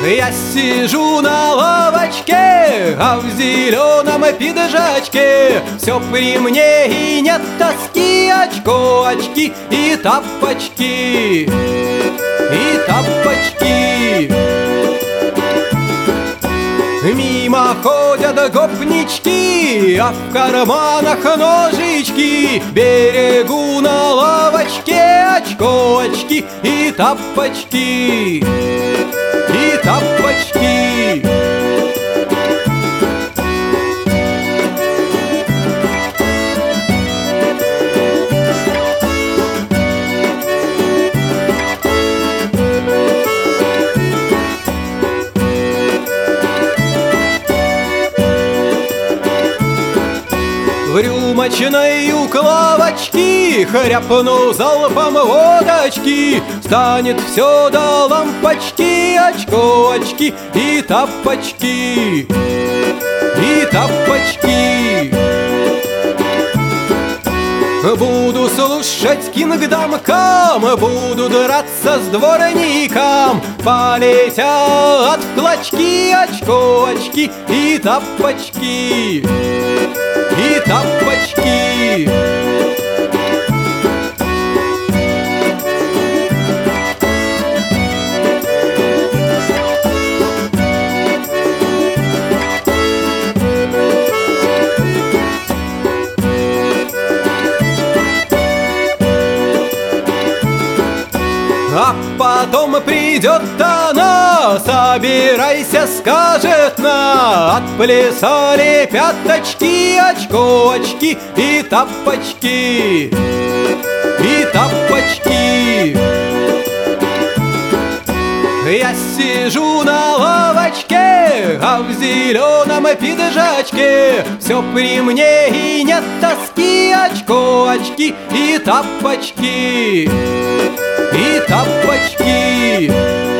Я сижу на лавочке, а в зеленом пиджачке. Все при мне и нет тоски, очки и тапочки, и тапочки. Мимо ходят гопнички, а в карманах ножички. Берегу на лавочке очки и тапочки, и тапочки. В рюмочной у лавочки хряпну залпом водочки. Станет все до лампочки, очки и тапочки, и тапочки. Буду слушать Кингдам Кам, буду драться с дворником. Полетят клочки, очки и тапочки, и тапочки. А потом придет она, собирайся, скажет на. Отплясали пяточки, очки и тапочки, и тапочки. Я сижу на лавочке, а в зеленом пиджачке. Все при мне и нет тоски, очки и тапочки, и тапочки.